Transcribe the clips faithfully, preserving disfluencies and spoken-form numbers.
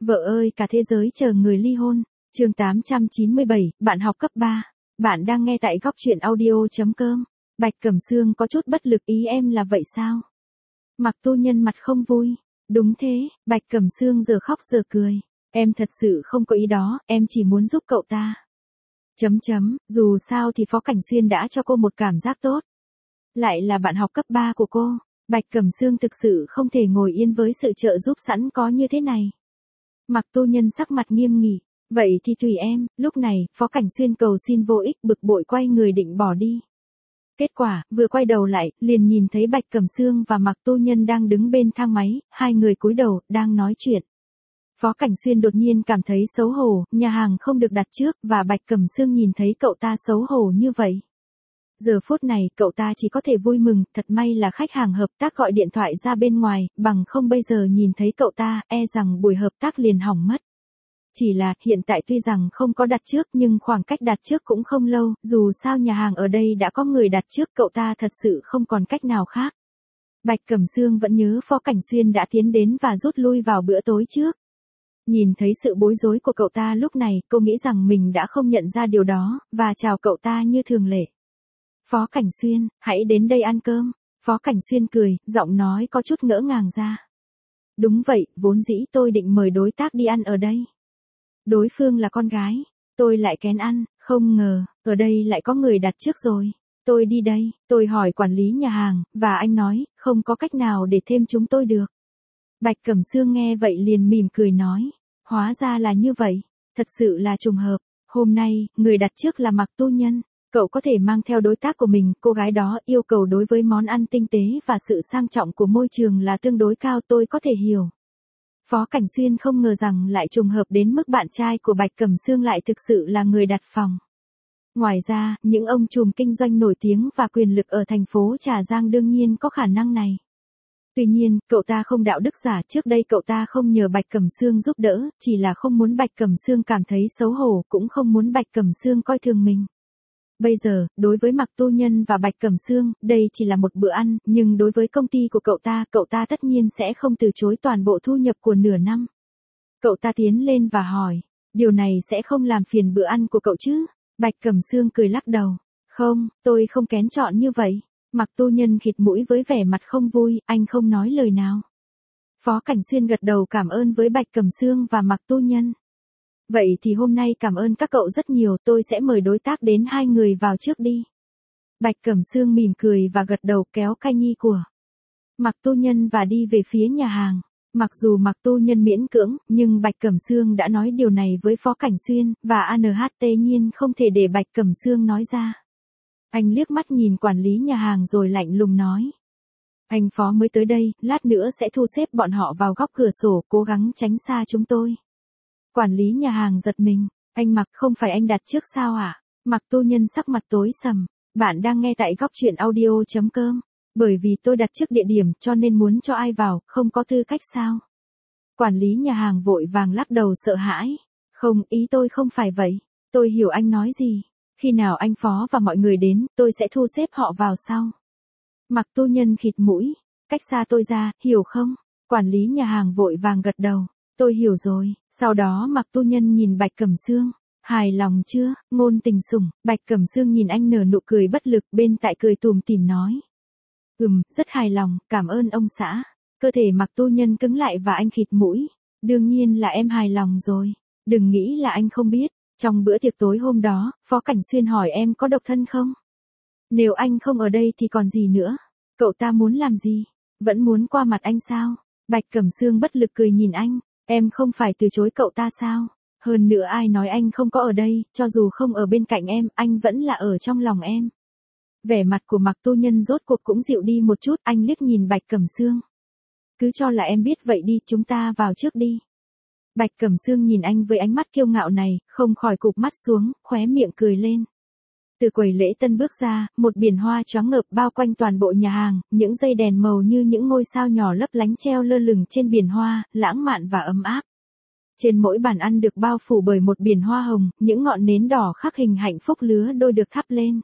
Vợ ơi cả thế giới chờ người ly hôn. Chương tám trăm chín mươi bảy, bạn học cấp ba. Bạn đang nghe tại góc truyện audio.com. Bạch Cẩm Sương có chút bất lực, ý em là vậy sao? Mặc Tu Nhân mặt không vui. Đúng thế, Bạch Cẩm Sương giờ khóc giờ cười. Em thật sự không có ý đó, em chỉ muốn giúp cậu ta. Chấm chấm, dù sao thì Phó Cảnh Xuyên đã cho cô một cảm giác tốt. Lại là bạn học cấp ba của cô. Bạch Cẩm Sương thực sự không thể ngồi yên với sự trợ giúp sẵn có như thế này. Mặc Tu Nhân sắc mặt nghiêm nghị. Vậy thì tùy em. Lúc này, Phó Cảnh Xuyên cầu xin vô ích, bực bội quay người định bỏ đi. Kết quả, vừa quay đầu lại, liền nhìn thấy Bạch Cẩm Sương và Mặc Tu Nhân đang đứng bên thang máy, hai người cúi đầu, đang nói chuyện. Phó Cảnh Xuyên đột nhiên cảm thấy xấu hổ, nhà hàng không được đặt trước, và Bạch Cẩm Sương nhìn thấy cậu ta xấu hổ như vậy. Giờ phút này, cậu ta chỉ có thể vui mừng, thật may là khách hàng hợp tác gọi điện thoại ra bên ngoài, bằng không bây giờ nhìn thấy cậu ta, e rằng buổi hợp tác liền hỏng mất. Chỉ là, hiện tại tuy rằng không có đặt trước nhưng khoảng cách đặt trước cũng không lâu, dù sao nhà hàng ở đây đã có người đặt trước, cậu ta thật sự không còn cách nào khác. Bạch Cẩm Sương vẫn nhớ Phó Cảnh Xuyên đã tiến đến và rút lui vào bữa tối trước. Nhìn thấy sự bối rối của cậu ta lúc này, cô nghĩ rằng mình đã không nhận ra điều đó, và chào cậu ta như thường lệ. Phó Cảnh Xuyên, hãy đến đây ăn cơm. Phó Cảnh Xuyên cười, giọng nói có chút ngỡ ngàng ra. Đúng vậy, vốn dĩ tôi định mời đối tác đi ăn ở đây. Đối phương là con gái, tôi lại kén ăn, không ngờ, ở đây lại có người đặt trước rồi. Tôi đi đây, tôi hỏi quản lý nhà hàng, và anh nói, không có cách nào để thêm chúng tôi được. Bạch Cẩm Sương nghe vậy liền mỉm cười nói, hóa ra là như vậy, thật sự là trùng hợp. Hôm nay, người đặt trước là Mặc Tu Nhân. Cậu có thể mang theo đối tác của mình, cô gái đó yêu cầu đối với món ăn tinh tế và sự sang trọng của môi trường là tương đối cao, tôi có thể hiểu. Phó Cảnh Xuyên không ngờ rằng lại trùng hợp đến mức bạn trai của Bạch Cẩm Sương lại thực sự là người đặt phòng. Ngoài ra, những ông trùm kinh doanh nổi tiếng và quyền lực ở thành phố Trà Giang đương nhiên có khả năng này. Tuy nhiên, cậu ta không đạo đức giả, trước đây cậu ta không nhờ Bạch Cẩm Sương giúp đỡ, chỉ là không muốn Bạch Cẩm Sương cảm thấy xấu hổ, cũng không muốn Bạch Cẩm Sương coi thường mình. Bây giờ, đối với Mặc Tu Nhân và Bạch Cẩm Sương, đây chỉ là một bữa ăn, nhưng đối với công ty của cậu ta, cậu ta tất nhiên sẽ không từ chối toàn bộ thu nhập của nửa năm. Cậu ta tiến lên và hỏi, điều này sẽ không làm phiền bữa ăn của cậu chứ? Bạch Cẩm Sương cười lắc đầu, không, tôi không kén chọn như vậy. Mặc Tu Nhân khịt mũi với vẻ mặt không vui, anh không nói lời nào. Phó Cảnh Xuyên gật đầu cảm ơn với Bạch Cẩm Sương và Mặc Tu Nhân. Vậy thì hôm nay cảm ơn các cậu rất nhiều, tôi sẽ mời đối tác đến hai người vào trước đi. Bạch Cẩm Sương mỉm cười và gật đầu kéo Kai Nhi của Mặc Tu Nhân và đi về phía nhà hàng. Mặc dù Mặc Tu Nhân miễn cưỡng, nhưng Bạch Cẩm Sương đã nói điều này với Phó Cảnh Xuyên, và a en hát tê nhiên không thể để Bạch Cẩm Sương nói ra. Anh liếc mắt nhìn quản lý nhà hàng rồi lạnh lùng nói. Anh Phó mới tới đây, lát nữa sẽ thu xếp bọn họ vào góc cửa sổ, cố gắng tránh xa chúng tôi. Quản lý nhà hàng giật mình, anh Mặc không phải anh đặt trước sao ạ? À? Mặc Tu Nhân sắc mặt tối sầm, bạn đang nghe tại góc truyện audio.com, bởi vì tôi đặt trước địa điểm cho nên muốn cho ai vào, không có tư cách sao? Quản lý nhà hàng vội vàng lắc đầu sợ hãi, không, ý tôi không phải vậy, tôi hiểu anh nói gì, khi nào anh Phó và mọi người đến, tôi sẽ thu xếp họ vào sau. Mặc Tu Nhân khịt mũi, cách xa tôi ra, hiểu không? Quản lý nhà hàng vội vàng gật đầu. Tôi hiểu rồi, sau đó Mặc Tu Nhân nhìn Bạch Cẩm Sương, hài lòng chưa, ngôn tình sủng, Bạch Cẩm Sương nhìn anh nở nụ cười bất lực, bên tại cười tùm tìm nói. Ừm, rất hài lòng, cảm ơn ông xã. Cơ thể Mặc Tu Nhân cứng lại và anh khịt mũi, đương nhiên là em hài lòng rồi, đừng nghĩ là anh không biết, trong bữa tiệc tối hôm đó, Phó Cảnh Xuyên hỏi em có độc thân không? Nếu anh không ở đây thì còn gì nữa, cậu ta muốn làm gì, vẫn muốn qua mặt anh sao? Bạch Cẩm Sương bất lực cười nhìn anh. Em không phải từ chối cậu ta sao? Hơn nữa ai nói anh không có ở đây, cho dù không ở bên cạnh em, anh vẫn là ở trong lòng em. Vẻ mặt của Mặc Tu Nhân rốt cuộc cũng dịu đi một chút, anh liếc nhìn Bạch Cẩm Sương. Cứ cho là em biết vậy đi, chúng ta vào trước đi. Bạch Cẩm Sương nhìn anh với ánh mắt kiêu ngạo này, không khỏi cụp mắt xuống, khóe miệng cười lên. Từ quầy lễ tân bước ra, một biển hoa choáng ngợp bao quanh toàn bộ nhà hàng, những dây đèn màu như những ngôi sao nhỏ lấp lánh treo lơ lửng trên biển hoa, lãng mạn và ấm áp. Trên mỗi bàn ăn được bao phủ bởi một biển hoa hồng, những ngọn nến đỏ khắc hình hạnh phúc lứa đôi được thắp lên.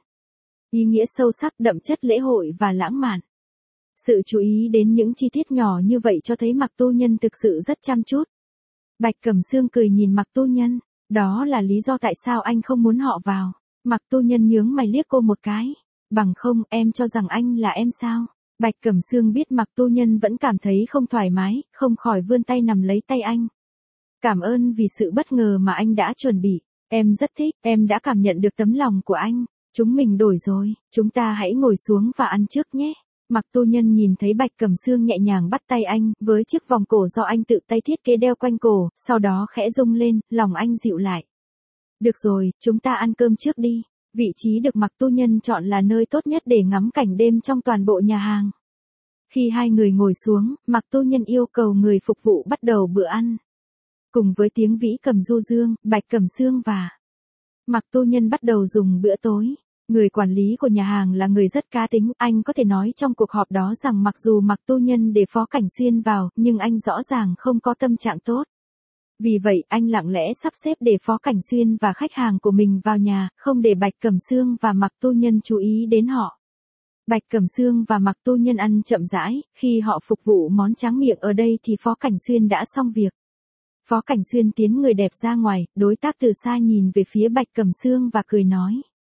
Ý nghĩa sâu sắc đậm chất lễ hội và lãng mạn. Sự chú ý đến những chi tiết nhỏ như vậy cho thấy Mặc Tu Nhân thực sự rất chăm chút. Bạch Cẩm Sương cười nhìn Mạc Tu Nhân, đó là lý do tại sao anh không muốn họ vào. Mạc Tu Nhân nhướng mày liếc cô một cái, bằng không em cho rằng anh là em sao? Bạch Cẩm Sương biết Mạc Tu Nhân vẫn cảm thấy không thoải mái, không khỏi vươn tay nắm lấy tay anh. Cảm ơn vì sự bất ngờ mà anh đã chuẩn bị, em rất thích, em đã cảm nhận được tấm lòng của anh. Chúng mình đổi rồi, chúng ta hãy ngồi xuống và ăn trước nhé. Mạc Tu Nhân nhìn thấy Bạch Cẩm Sương nhẹ nhàng bắt tay anh, với chiếc vòng cổ do anh tự tay thiết kế đeo quanh cổ, sau đó khẽ rung lên, lòng anh dịu lại. Được rồi, chúng ta ăn cơm trước đi. Vị trí được Mạc Tu Nhân chọn là nơi tốt nhất để ngắm cảnh đêm trong toàn bộ nhà hàng. Khi hai người ngồi xuống, Mạc Tu Nhân yêu cầu người phục vụ bắt đầu bữa ăn. Cùng với tiếng vĩ cầm du dương, Bạch Cẩm Sương và Mạc Tu Nhân bắt đầu dùng bữa tối. Người quản lý của nhà hàng là người rất cá tính, anh có thể nói trong cuộc họp đó rằng mặc dù Mạc Tu Nhân để Phó Cảnh Xuyên vào, nhưng anh rõ ràng không có tâm trạng tốt. Vì vậy, anh lặng lẽ sắp xếp để Phó Cảnh Xuyên và khách hàng của mình vào nhà, không để Bạch Cẩm Sương và Mạc Tu Nhân chú ý đến họ. Bạch Cẩm Sương và Mạc Tu Nhân ăn chậm rãi, khi họ phục vụ món tráng miệng ở đây thì Phó Cảnh Xuyên đã xong việc. Phó Cảnh Xuyên tiến người đẹp ra ngoài, đối tác từ xa nhìn về phía Bạch Cẩm Sương và cười nói.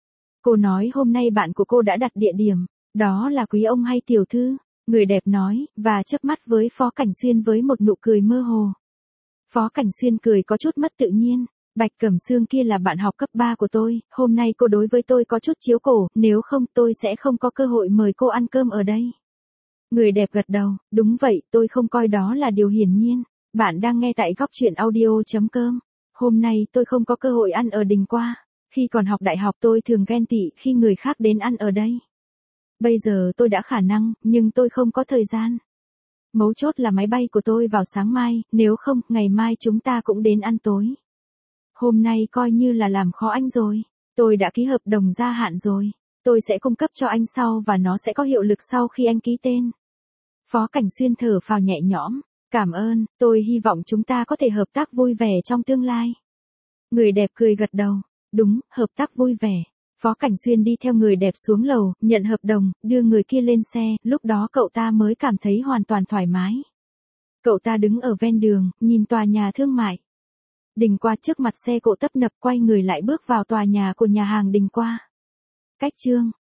Cô nói hôm nay bạn của cô đã đặt địa điểm, đó là quý ông hay tiểu thư? Người đẹp nói, và chớp mắt với Phó Cảnh Xuyên với một nụ cười mơ hồ. Phó Cảnh Xuyên cười có chút mất tự nhiên, Bạch Cẩm Sương kia là bạn học cấp ba của tôi, hôm nay cô đối với tôi có chút chiếu cổ, nếu không tôi sẽ không có cơ hội mời cô ăn cơm ở đây. Người đẹp gật đầu, đúng vậy, tôi không coi đó là điều hiển nhiên. Bạn đang nghe tại góc truyện audio chấm com. Hôm nay tôi không có cơ hội ăn ở Đình Qua. Khi còn học đại học tôi thường ghen tị khi người khác đến ăn ở đây. Bây giờ tôi đã khả năng, nhưng tôi không có thời gian. Mấu chốt là máy bay của tôi vào sáng mai, nếu không, ngày mai chúng ta cũng đến ăn tối. Hôm nay coi như là làm khó anh rồi. Tôi đã ký hợp đồng gia hạn rồi. Tôi sẽ cung cấp cho anh sau và nó sẽ có hiệu lực sau khi anh ký tên. Phó Cảnh Xuyên thở phào nhẹ nhõm. Cảm ơn, tôi hy vọng chúng ta có thể hợp tác vui vẻ trong tương lai. Người đẹp cười gật đầu. Đúng, hợp tác vui vẻ. Phó Cảnh Xuyên đi theo người đẹp xuống lầu, nhận hợp đồng, đưa người kia lên xe, lúc đó cậu ta mới cảm thấy hoàn toàn thoải mái. Cậu ta đứng ở ven đường, nhìn tòa nhà thương mại. Đình Qua trước mặt xe cộ tấp nập quay người lại bước vào tòa nhà của nhà hàng Đình Qua. Cách chương